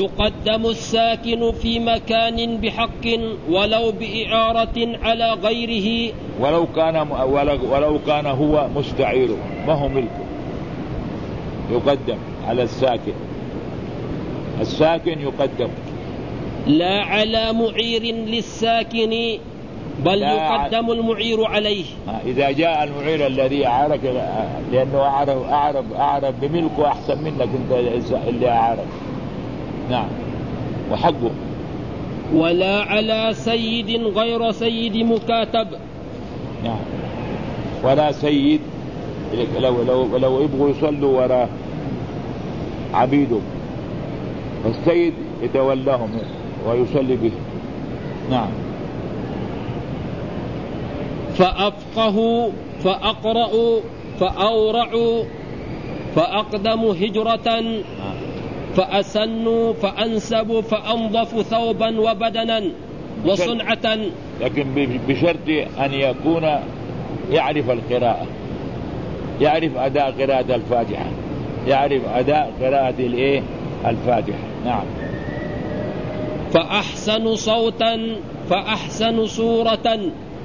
ويقدم الساكن في مكان بحق ولو بإعارة على غيره، ولو كان هو مستعيره ما هو ملكه، يقدم على الساكن يقدم، لا على معير للساكن بل يقدم المعير عليه. إذا جاء المعير الذي أعارك لأنه أعرف بملكه أحسن منك أنت اللي أعارك. نعم، وحقه. ولا على سيد غير سيد مكاتب. نعم، ولا سيد لو يبغوا يصلوا وراء عبيده فالسيد يتولاهم ويصلي به. نعم. فأفقهوا فأقرأوا فأورعوا فأقدموا هجرة فأسنوا فأنسبوا فأنظفوا ثوبا وبدنا وصنعة، لكن بشرط أن يكون يعرف القراءة، يعرف أداء قراءة الفاتحة، يعرف أداء قراءة الفاتحة. نعم. فأحسن صوتا فأحسن صورة،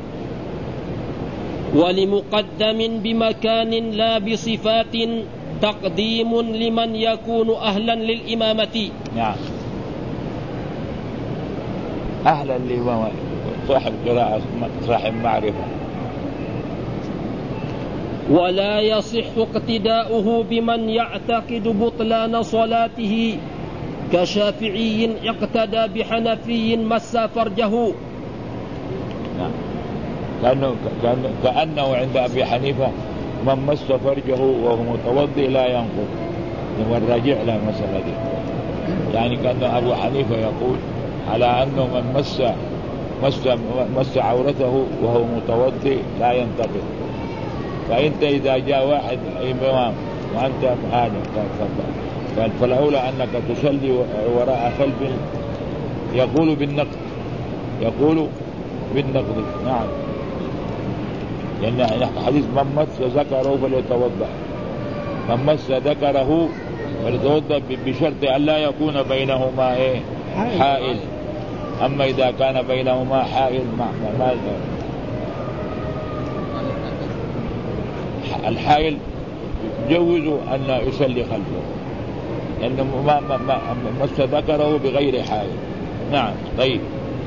ولمقدم بمكان لا بصفات تقديم لمن يكون أهلا للإمامة. نعم، أهلا للإمامة، صاحب قراءة صاحب معرفة. ولا يصح اقتداؤه بمن يعتقد بطلان صلاته كشافعي اقتدى بحنفي مس فرجه. نعم. كأنه عند أبي حنيفة من مس فرجه وهو متوضئ لا ينقض، والراجع لا مسألة دي. يعني كأن أبو حنيفة يقول على أنه من مس عورته وهو متوضئ لا ينتقض. فأنت إذا جاء واحد إمام وأنت هذا فالأولى أنك تصلي وراء خلف يقول بالنقض. نعم، لأن حديث من مس ذكره فليتوضأ، من مس ذكره فليتوضأ بشرط أن لا يكون بينهما حائل. أما إذا كان بينهما حائل الحائل يجوز أن يصلي خلفه، لأنه ما مس ذكره بغير حائل. نعم. طيب.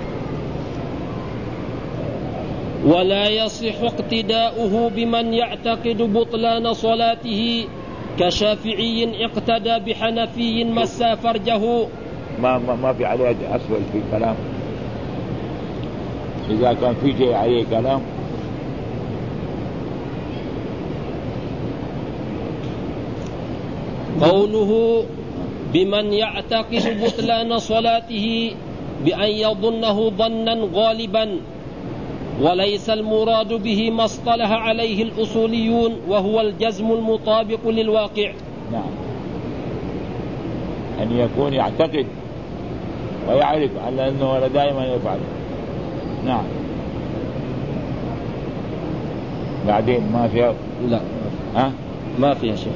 ولا يصح اقتداؤه بمن يعتقد بطلان صلاته كشافعي اقتدى بحنفي مس فرجه. ما في عليه أسفل في كلام، إذا كان في شيء عليه كلام. قوله بمن يعتقد بطلان صلاته بأن يظنه ظنا غالبا، وليس المراد به ما اصطلح عليه الأصوليون وهو الجزم المطابق للواقع. نعم، أن يكون يعتقد ويعرف على أنه دائما يفعل. نعم. بعدين ما فيها. لا ما فيها شيء.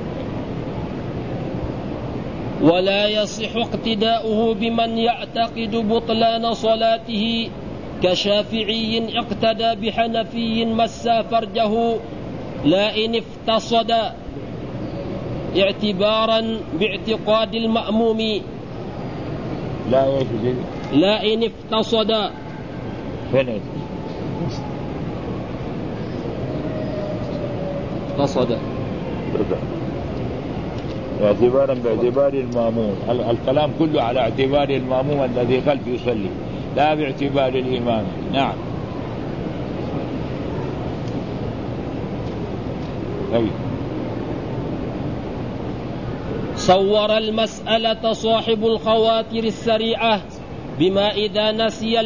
ولا يصح اقتداؤه بمن يعتقد بطلان صلاته كشافعي اقتدى بحنفي مس فرجه، لا إن افتصد، اعتبارا باعتقاد المأموم. لا إن افتصد افتصد اعتبارا باعتبار المأموم. الكلام كله على اعتبار المأموم الذي خلف يصلي، لا باعتبار الإمام. نعم. صور المسألة صاحب الخواطر السريعة بما إذا نسي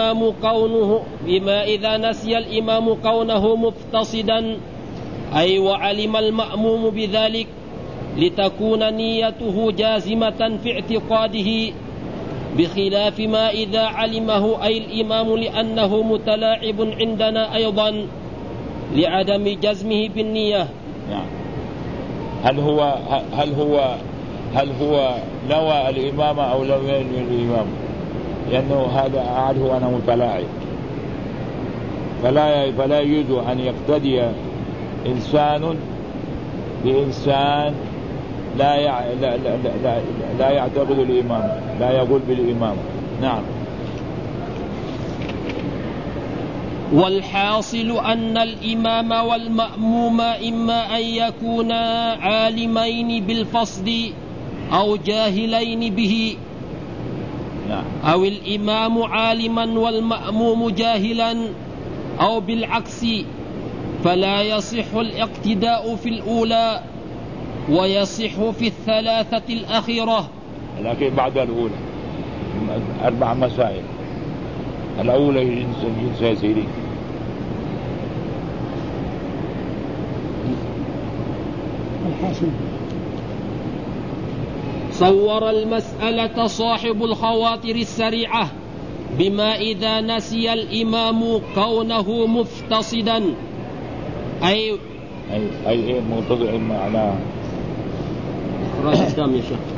الإمام كونه مفتصدا، أي وعلم المأموم بذلك لتكون نيته جازمة في اعتقاده، بخلاف ما إذا علمه أي الإمام لأنه متلاعب عندنا أيضا لعدم جزمه بالنية. نعم. هل هو هل هو نوى الإمامة أو لم ينوي الإمامة، لأنه هذا أعرفه أنا متلاعب. فلا يجوز أن يقتدي إنسان بإنسان لا يعتقد الإمامة، لا يقول بالإمامة. نعم. والحاصل أن الإمام والمأموم إما أن يكونا عالمين بالفصل أو جاهلين به، أو الإمام عالما والمأموم جاهلا، أو بالعكس، فلا يصح الاقتداء في الأولى ويصح في الثلاثة الأخيرة. لكن بعد الأولى 4 مسائل. الأولى جنس يسيري. صور المسألة صاحب الخواطر السريعة بما إذا نسي الإمام كونه مفتصدا، أي متضع على رأس يا شيخ.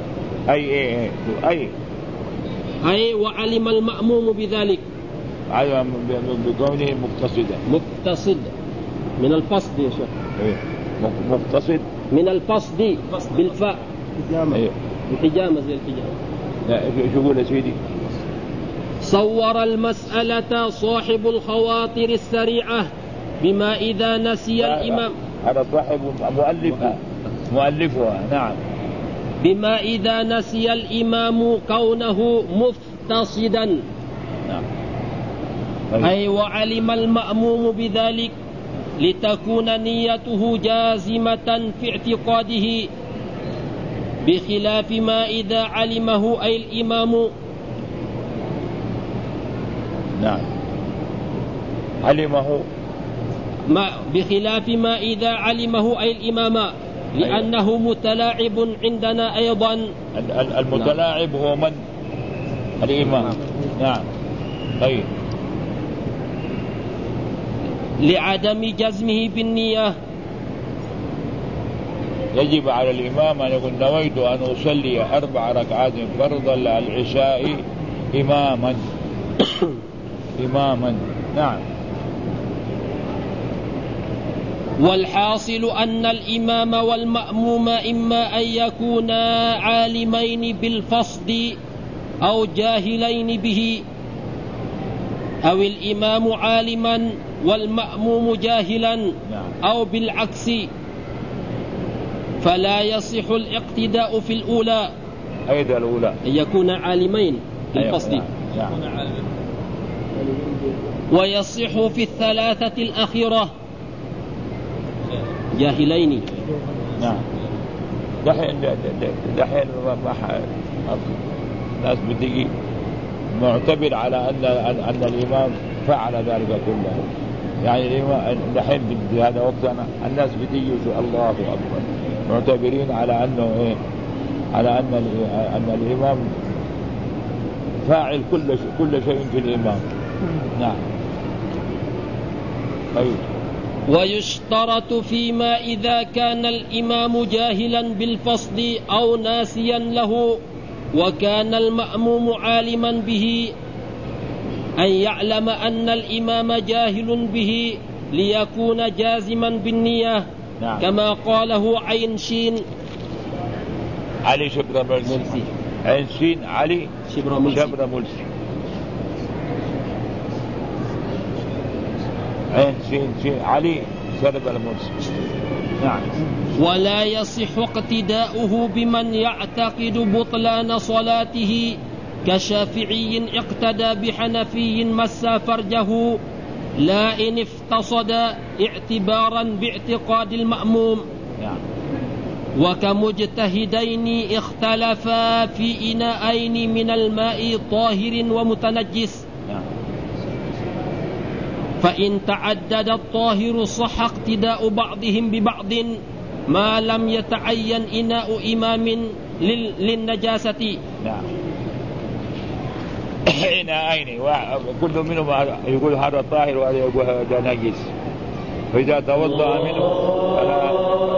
أي وعلم المأموم بذلك، علم بكونه مقتصد من الفصد يا شيخ. مقتصد من الفصد بالفاء، الحجامة زي الحجامة. لا شو يقول يا سيدي؟ صور المسألة صاحب الخواطر السريعة بما إذا نسي الإمام. هذا صاحب مؤلفها. نعم. بما إذا نسي الإمام كونه مفتصدا. نعم. أي وعلم المأموم بذلك لتكون نيته جازمة في اعتقاده، بخلاف ما إذا علمه أي الإمام. نعم. علمه بخلاف ما إذا علمه أي الإمام، لأنه متلاعب عندنا أيضا. المتلاعب هو من؟ الإمام. نعم. طيب. لعدم جزمه بالنية. يجب على الإمام أن يقول نويت أن أصلي 4 ركعات فرضا للعشاء إماما. نعم. والحاصل أن الإمام والمأموم إما أن يكونا عالمين بالفصد أو جاهلين به، أو الإمام عالما والمأموم جاهلا، أو بالعكس، فلا يصح الاقتداء في الأولى. أيضا الأولى أن يكون عالمين بالفصد. ويصح في الثلاثة الأخيرة جاهلين. نعم. دحين الناس بتيجي معتبر على أن الإمام فعل ذلك كله. يعني الإمام دحين في هذا وقتنا الناس بتيجي الله أكبر معتبرين على أنه على أن الإمام فاعل كل شيء في الإمام. نعم. طيب. ويشترط فيما إذا كان الإمام جاهلا بالفصل أو ناسيا له وكان المأموم عالما به أن يعلم أن الإمام جاهل به ليكون جازما بالنية. نعم. كما قاله عين شين علي شبر ملسي. عين شين علي شبر ملسي. عين شين علي شرب الملسي. نعم. ولا يصح اقتداؤه بمن يعتقد بطلان صلاته كشافعي اقتدى بحنفي مس فرجه لا إن افتصد اعتبارا باعتقاد المأموم. وكمجتهدين اختلفا في إناءين من الماء طاهر ومتنجس، فإن تعدد الطاهر صح اقتداء بعضهم ببعض ما لم يتعين إناء إمام للنجاسة. إناءين كل منهم يقول هذا طاهر وهذا يقول هذا نجس، فإذا توضأ منه فلا